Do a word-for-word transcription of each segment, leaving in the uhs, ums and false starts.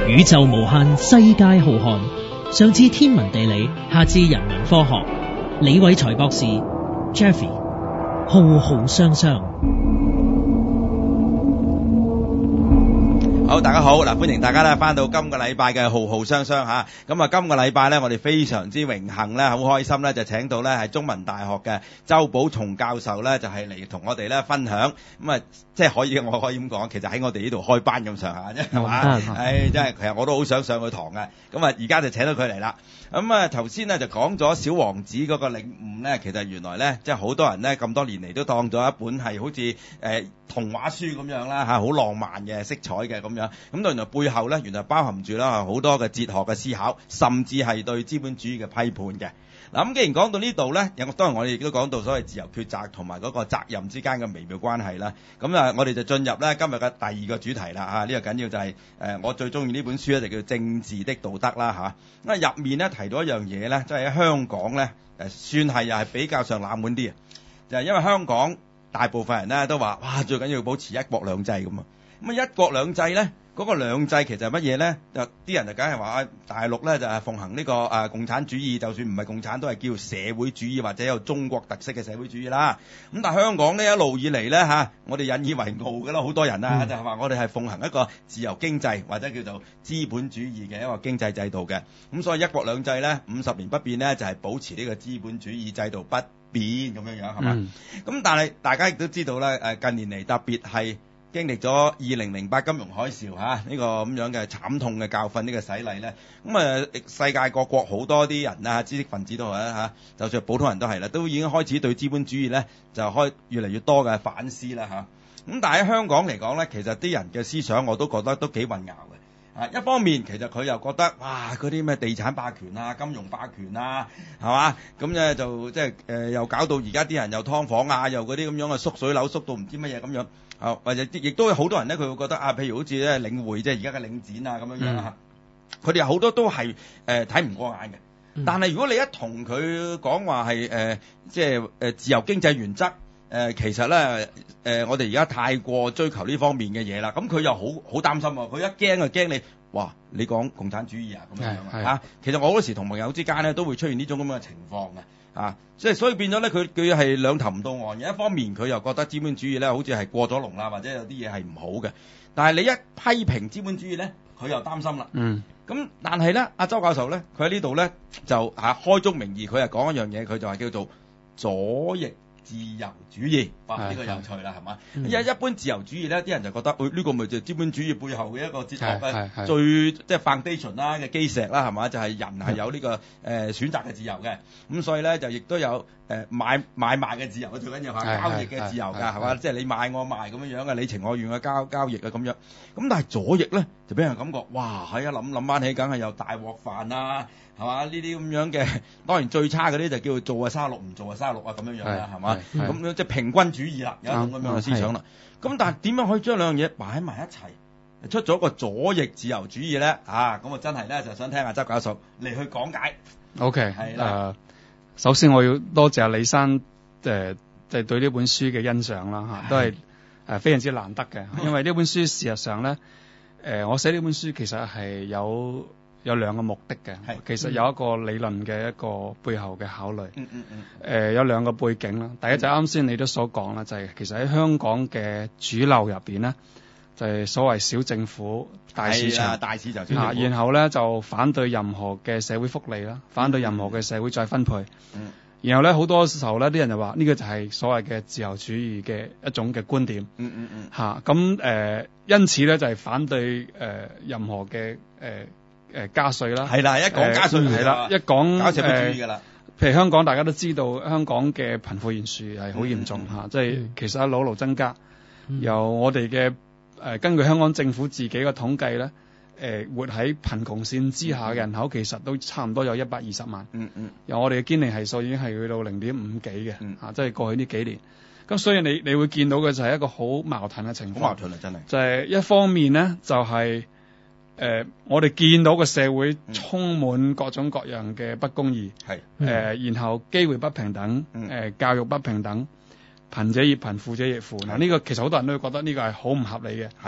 宇宙無限，世界浩瀚，上至天文地理，下至人文科學。李偉才博士 Jeffrey 浩浩湯湯。 好，大家好，嗱，歡迎大家咧翻到今個禮拜嘅浩浩湯湯吓，咁啊，今個禮拜咧，我哋非常之榮幸咧，好開心咧，就請到咧係中文大學嘅周保松教授咧，就係嚟同我哋咧分享，咁啊，即係可以，我可以咁講，其實喺我哋呢度開班咁上下啫，係嘛，唉，真係，其實我都好想上佢堂嘅，咁啊，而家就請到佢嚟啦。咁啊，頭先咧就講咗小王子嗰個領悟咧，其實原來咧，即係好多人咧咁多年嚟都當咗一本係好似誒、呃、童話書咁樣啦嚇，好浪漫嘅色彩嘅咁樣。咁原來背後咧，原來包含住啦好多嘅哲學嘅思考，甚至係對資本主義嘅批判嘅。嗱，咁既然講到呢度咧，有當然我哋亦都講到所謂自由抉擇同埋嗰個責任之間嘅微妙關係啦。咁啊，我哋就進入咧今日嘅第二個主題啦嚇。呢、這個緊要就係、是、誒、呃、我最中意呢本書咧，就叫政治的道德啦嚇。咁啊入面咧提到一樣嘢咧，即係喺香港咧誒算係又係比較上冷門啲嘅，就係、是、因為香港大部分人咧都話哇最緊要保持一國兩制咁啊。咁啊一國兩制咧。嗰個兩制其實係乜嘢咧？就啲人就梗係話大陸咧就係奉行呢個誒共產主義，就算唔係共產都係叫社會主義或者有中國特色嘅社會主義啦。咁但係香港呢一路以嚟咧嚇，我哋引以為傲嘅啦，好多人啊、嗯、就係話我哋係奉行一個自由經濟或者叫做資本主義嘅一個經濟制度嘅。咁所以一國兩制咧五十年不變咧就係保持呢個資本主義制度不變咁樣樣係嘛？咁、嗯、但係大家亦都知道咧誒近年嚟特別係。經歷咗二零零八金融海嘯嚇呢、這個咁樣嘅慘痛嘅教訓，呢、這個洗禮咧，咁啊世界各國好多啲人啊知識分子都係啦嚇，就算普通人都係啦，都已經開始對資本主義咧就開越嚟越多嘅反思啦嚇。咁但係喺香港嚟講咧，其實啲人嘅思想我都覺得都幾混淆嘅。啊，一方面其實佢又覺得哇嗰啲咩地產霸權啊、金融霸權啊，係嘛？咁咧就即係誒又搞到而家啲人又劏房啊，又嗰啲咁樣嘅縮水樓縮到唔知乜嘢咁樣。啊，或者亦都有好多人咧，佢會覺得啊，譬如好似咧領匯即係而家嘅領展啊咁樣樣啊，佢哋好多都係誒睇唔過眼嘅。嗯、但係如果你一同佢講話係誒即係誒自由經濟原則誒、呃，其實咧誒、呃、我哋而家太過追求呢方面嘅嘢啦，咁佢又好好擔心喎。佢一驚就驚你，哇！你講共產主義啊咁樣樣啊，其實我嗰時同朋友之間咧都會出現呢種咁嘅情況嘅。啊，即係所以變咗咧，佢佢係兩頭唔到岸嘅。一方面佢又覺得資本主義咧好似係過咗龍啦，或者有啲嘢係唔好嘅。但係你一批評資本主義咧，佢又擔心啦。嗯。咁但係咧，阿周教授咧，佢喺呢度咧就嚇、啊、開宗明義，佢係講一樣嘢，佢就係叫做左翼自由主義。哇！呢、呢個有趣啦，係嘛？因為一般自由主義咧，啲人就覺得，誒、哎、呢、呢個咪就係資本主義背後嘅一個哲學嘅最即係 foundation 啦嘅基石啦，係嘛？就係、是、人係有呢、呢個誒、呃、選擇嘅自由嘅。咁所以咧就亦都有誒、呃、買買賣嘅自由，最緊要係交易嘅自由㗎，係嘛？即係你買我賣咁樣樣嘅，你情我願嘅交交易啊咁樣。咁但係左翼咧就俾人感覺，哇！係啊，諗諗翻起，梗係有大鑊飯啦，係嘛？呢啲咁樣嘅，當然最差嗰啲就叫做啊卅六，唔做啊卅六啊咁樣樣啦，係嘛？咁樣即係平均主義啦，有一種咁樣嘅思想啦。咁、嗯、但係點樣可以將兩樣嘢擺埋一齊，出咗一個左翼自由主義咧？啊，咁啊真係咧就想聽阿周教授嚟去講解。 OK，係啦、呃。首先我要多謝李生誒，即、呃、係、就是、對呢本書嘅欣賞啦嚇，都係誒非常之難得嘅。因為呢本書事實上咧，誒、呃、我寫呢本書其實係有有兩個目的嘅。其實有一個理論嘅一個背後嘅考慮。嗯嗯嗯。誒、呃、有兩個背景啦。第一就啱先你都所講啦，就係、是、其實喺香港嘅主流入邊咧，就係、是、所謂小政府大市場。大市場小政府。啊，然後咧就反對任何嘅社會福利啦，反對任何嘅社會再分配。嗯。然後咧好多時候咧，啲人就話呢個就係所謂嘅自由主義嘅一種嘅觀點。嗯嗯嗯。嚇咁誒，因此咧就係、是、反對誒、呃、任何嘅誒。呃誒加稅啦，係啦，一講加稅係啦，一講搞社會主義㗎啦。譬如香港大家都知道，香港嘅貧富懸殊係好嚴重嚇，即、嗯、係、就是、其實一路一路增加。嗯、由我哋嘅誒根據香港政府自己嘅統計咧，誒、呃、活喺貧窮線之下嘅人口其實都差唔多有一百二十萬。嗯嗯。由我哋嘅堅尼係數已經係去到零點五幾嘅，嗯啊，即係過去呢幾年。咁所以你你會見到嘅就係一個好矛盾嘅情況。好矛盾啊！真係。就係、是、一方面咧，就係、是。誒、呃，我哋見到個社會充滿各種各樣嘅不公義，係、誒、嗯呃，然後機會不平等，誒、嗯呃，教育不平等，貧者越貧，富者越富。嗱，呢個其實好多人都會覺得呢個係好唔合理嘅。係。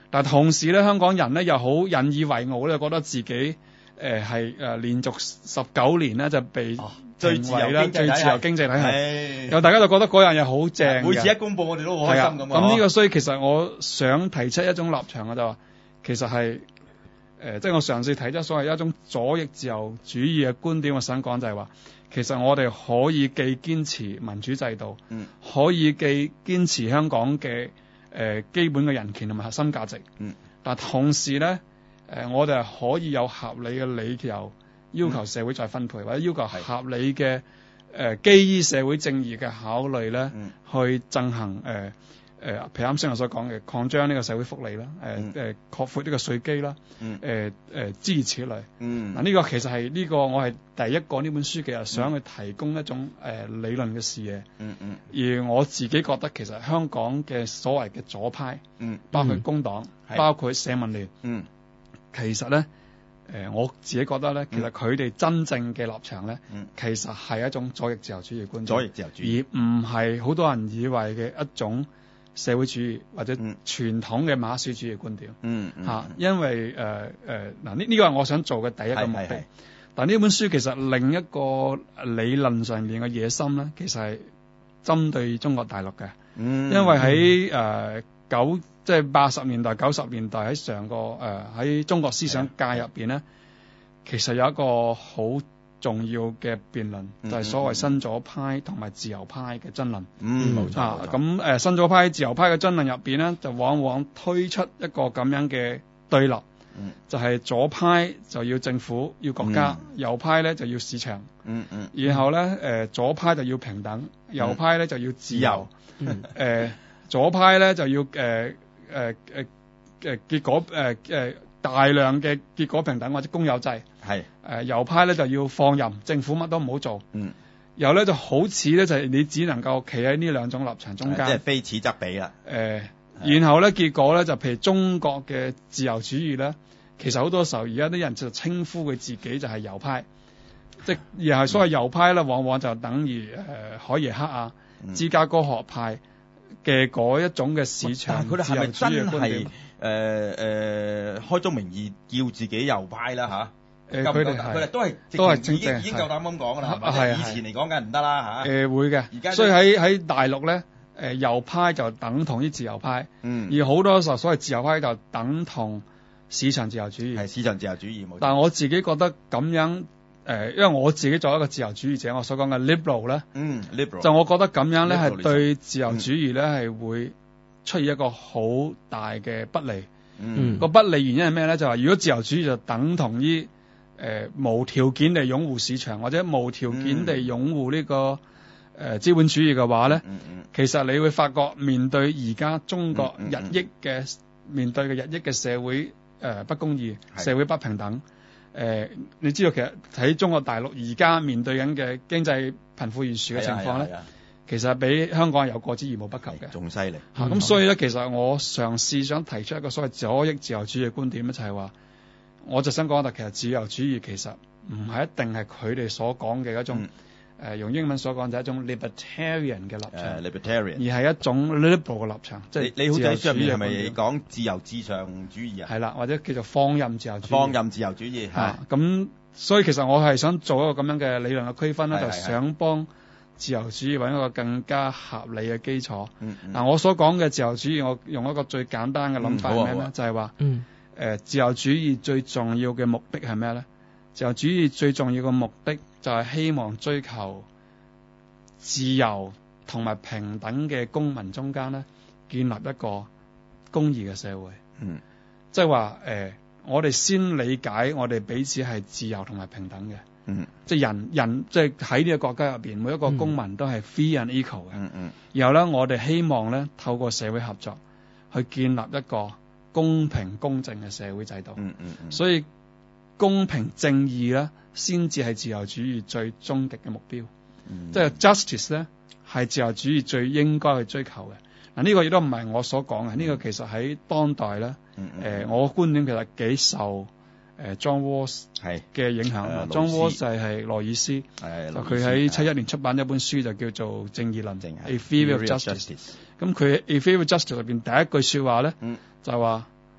但同時咧，香港人咧又好引以為傲咧，覺得自己誒係誒連續十九年咧就被最評為啦最自由經濟體系，又大家就覺得嗰樣嘢好正嘅。 每次一公佈，我哋都好開心咁。 咁呢個所以其實我想提出一種立場嘅就話，其實係誒、呃，即係我嘗試提出所謂一種左翼自由主義嘅觀點。我想講就係話，其實我哋可以既堅持民主制度， 嗯、 可以既堅持香港嘅誒、呃、基本嘅人權同埋核心價值， 嗯、 但同時咧誒、呃，我哋係可以有合理嘅理由要求社會再分配，嗯、或者要求合理嘅誒、呃、基於社會正義嘅考慮咧， 嗯、去進行誒。呃誒、呃，譬如啱先我所講嘅擴張呢個社會福利啦，誒誒擴闊呢個稅基啦，誒誒諸如此類。嗱、 嗯， 呢、這個其實係呢、這個我係第一個呢本書其實想去提供一種誒、呃、理論嘅視野。 嗯嗯。 而我自己覺得其實香港嘅所謂嘅左派， 嗯， 包括工黨， 嗯、 包括社民聯， 嗯， 其實咧。誒、呃、我自己覺得咧，其實佢哋真正嘅立場咧， 嗯、 其實係一種左翼自由主義觀點， 左翼自由主義， 而唔係好多人以為嘅一種社會主義或者傳統嘅馬克思主義觀點。 嗯嗯， 嚇，因為誒誒嗱呢呢個係我想做嘅第一個目的。是是是，但呢本書其實另一個理論上面嘅野心咧，其實係針對中國大陸嘅。 嗯， 因為喺誒九。即係八十年代、九十年代喺上個誒喺、呃、中國思想界入邊咧，其實有一個好重要嘅辯論，嗯、就係所謂新左派同埋自由派嘅爭論。 嗯，冇錯。 啊，咁誒、呃、新左派、自由派嘅爭論入邊咧，就往往推出一個咁樣嘅對立， 嗯、 就係左派就要政府要國家， 嗯、 右派咧就要市場。 嗯嗯。 然後咧誒、呃、左派就要平等，右派咧就要自由。誒、 嗯呃、左派咧就要誒。呃誒誒誒結果誒誒、呃、大量嘅結果平等或者公有制係誒、呃、右派咧就要放任政府乜都唔好做， 嗯， 然後咧就好似咧就係、是、你只能夠企喺呢兩種立場中間， 即係非此則彼啦。 誒、呃，然後咧結果咧就譬如中國嘅自由主義咧，其實好多時候而家啲人就稱呼佢自己就係右派，即係而係所謂右派咧，往往就等於誒、呃、海耶克啊、 嗯、 芝加哥學派嘅嗰一種嘅市場佢哋係咪真係誒誒開宗明義叫自己右派啦嚇？誒佢哋佢哋都係都係正正已經夠膽咁講㗎啦， 係以前嚟講梗係唔得啦嚇。 誒會嘅， 而家所以喺喺大陸咧，誒右派就等同於自由派， 嗯， 而好多時候所謂自由派就等同市場自由主義， 係市場自由主義冇。 但係我自己覺得咁樣。誒，因為我自己作為一個自由主義者，我所講嘅 liberal 咧， 嗯，liberal 就我覺得咁樣咧係對自由主義咧係會出現一個好大嘅不利。 嗯， 個不利原因係咩咧？就係如果自由主義就等同於誒、呃、無條件地擁護市場或者無條件地擁護呢、這個誒、呃、資本主義嘅話咧， 嗯嗯， 其實你會發覺面對而家中國日益嘅、 嗯嗯、 面對嘅日益嘅社會誒、呃、不公義、社會不平等。誒、呃，你知道其實喺中國大陸而家面對緊嘅經濟貧富懸殊嘅情況咧，其實比香港有過之而無不及嘅， 仲犀利。 嚇咁、嗯、所以咧，其實我嘗試想提出一個所謂左翼自由主義嘅觀點咧，就係、是、話，我就想講啦，其實自由主義其實唔係一定係佢哋所講嘅一種。嗯誒、呃、用英文所講就係一種 libertarian 嘅立場，uh, libertarian 而係一種 liberal 嘅立場。即係你你好似喺上面係咪講自由至上主義啊？ 係啦，或者叫做放任自由主義。 放任自由主義嚇。 咁、啊、所以其實我係想做一個咁樣嘅理論嘅區分咧，就想幫自由主義揾一個更加合理嘅基礎。嗱、 嗯嗯啊，我所講嘅自由主義，我用一個最簡單嘅諗法係咩咧？就係話誒自由主義最重要嘅目的係咩咧？自由主義最重要嘅目的就係希望追求自由同埋平等嘅公民中間咧，建立一個公義嘅社會。 嗯， 即係話誒，我哋先理解我哋彼此係自由同埋平等嘅。 嗯， 即係人人即係喺呢個國家入邊，每一個公民都係 free and equal 嘅。 嗯嗯。 然後咧，我哋希望咧透過社會合作去建立一個公平公正嘅社會制度。 嗯嗯嗯。 所以公平正義咧，先至係自由主義最終極嘅目標。 嗯、 即係 justice 咧，係自由主義最應該去追求嘅。嗱，呢個亦都唔係我所講嘅，呢、嗯、個其實喺當代咧，誒、 嗯嗯呃，我觀點其實幾受誒、呃、John Rawls 嘅影響。呃、John Rawls 就係羅爾斯，佢喺七一年出版一本書就叫做《正義論》（A Theory of Justice）。咁佢《A Theory of Justice》入邊第一句說話咧， 嗯、 就係話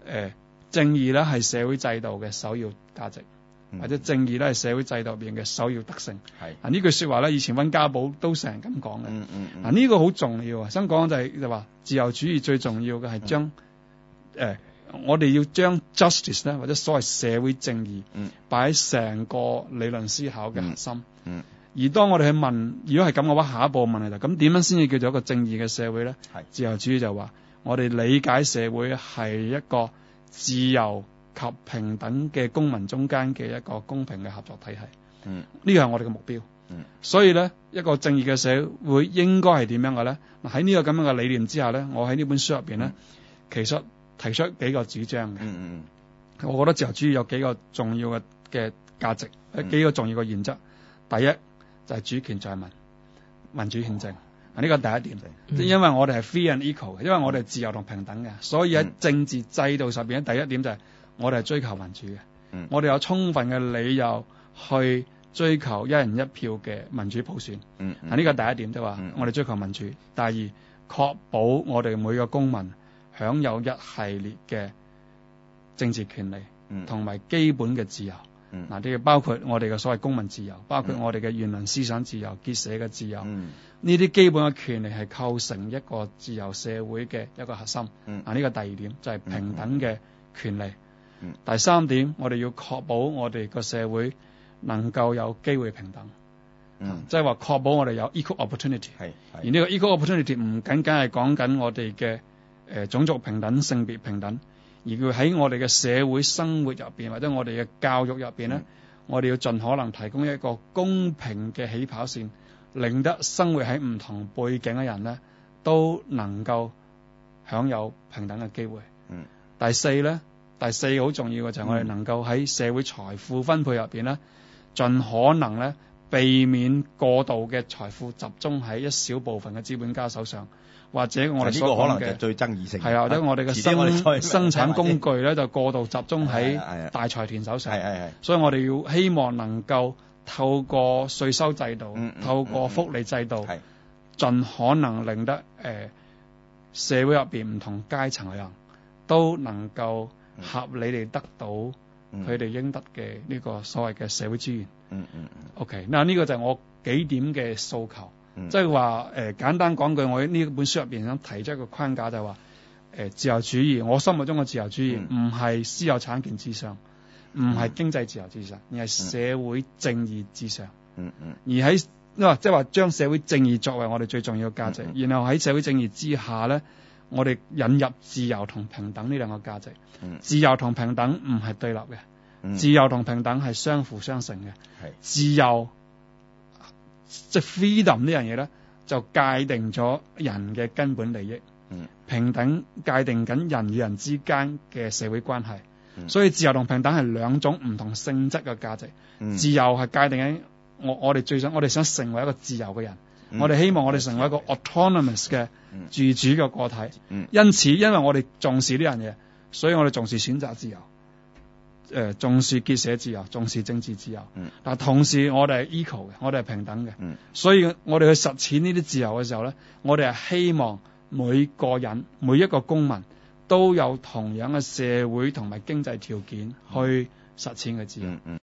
呃、正義咧係社會制度嘅首要價值， 嗯、 或者正義咧係社會制度入邊嘅首要特性。 係啊呢句説話咧，以前溫家寶都成日咁講嘅。 嗯嗯嗯啊呢個好重要啊！想講就係就話自由主義最重要嘅係將誒、 嗯呃、我哋要將 justice 咧或者所謂社會正義擺喺成個理論思考嘅核心。 嗯。嗯而當我哋去問，如果係咁嘅話，下一步問題就咁點樣先至叫做一個正義嘅社會咧？ 係自由主義就話，我哋理解社會係一個自由及平等嘅公民中間嘅一個公平嘅合作體系。 嗯， 呢個係我哋嘅目標。 嗯， 所以咧，一個正義嘅社會應該係點樣嘅咧？嗱喺呢個咁樣嘅理念之下咧，我喺呢本書入邊咧， 嗯、其其實提出幾個主張嘅。 嗯嗯嗯，我覺得自由主義有幾個重要嘅嘅價值， 嗯、 幾個重要嘅原則。第一就係主權在民，民主憲政。啊，呢個第一點，即係、嗯、因為我哋係 free and equal 嘅，因為我哋係自由同平等嘅，所以喺政治制度上邊咧，第一點就係我哋係追求民主嘅。嗯、我哋有充分嘅理由去追求一人一票嘅民主普選。嗯嗯、啊，呢個第一點就話、是、我哋追求民主。第二，確保我哋每個公民享有一系列嘅政治權利，同埋、嗯、基本嘅自由。嗱，呢個包括我哋嘅所謂公民自由，包括我哋嘅言論思想自由、結社嘅自由，呢啲、嗯、基本嘅權利係構成一個自由社會嘅一個核心。嗯、啊，呢個第二點就係、是、平等嘅權利。嗯、第三點，我哋要確保我哋個社會能夠有機會平等，即係話確保我哋有 equal opportunity。而呢個 equal opportunity 唔僅僅係講緊我哋嘅誒種族平等、性別平等。而佢喺我哋嘅社會生活入邊，或者我哋嘅教育入邊咧，嗯、我哋要盡可能提供一個公平嘅起跑線，令得生活喺唔同背景嘅人咧都能夠享有平等嘅機會。嗯、第四咧，第四好重要嘅就係我哋能夠喺社會財富分配入邊咧，盡可能咧避免過度嘅財富集中喺一小部分嘅資本家手上。或者我哋所講嘅，呢個可能就係最爭議性。係啊，或者我哋嘅生生產工具咧就過度集中喺大財團手上。係係係。所以我哋要希望能夠透過稅收制度、嗯嗯、透過福利制度，嗯、盡可能令得誒、呃、社會入邊唔同階層嘅人都能夠合理地得到佢哋應得嘅呢個所謂嘅社會資源。嗯嗯嗯。OK， 嗱呢個就係我幾點嘅訴求。即係話誒，簡單講句，我喺呢本書入邊想提出一個框架，就係話誒，自由主義，我心目中嘅自由主義唔係私有產權至上，唔係、嗯、經濟自由至上，而係社會正義至上。嗯嗯。而喺即係話將社會正義作為我哋最重要嘅價值，嗯嗯、然後喺社會正義之下咧，我哋引入自由同平等呢兩個價值。嗯、自由同平等唔係對立嘅，嗯、自由同平等係相輔相成嘅。係、嗯、自由。即係 freedom 呢樣嘢咧，就界定咗人嘅根本利益。嗯、平等界定緊人與人之間嘅社會關係。嗯、所以自由同平等係兩種唔同性質嘅價值。嗯、自由係界定緊我我哋最想我哋想成為一個自由嘅人。嗯、我哋希望我哋成為一個 autonomous 嘅自主嘅個體。嗯、因此，因為我哋重視呢樣嘢，所以我哋重視選擇自由。誒、呃、重視結社自由，重視政治自由。嗯，但同時我哋係 equal 嘅，我哋係平等嘅。嗯，所以我哋去實踐呢啲自由嘅時候咧，我哋係希望每個人每一個公民都有同樣嘅社會同埋經濟條件去實踐嘅自由。嗯嗯。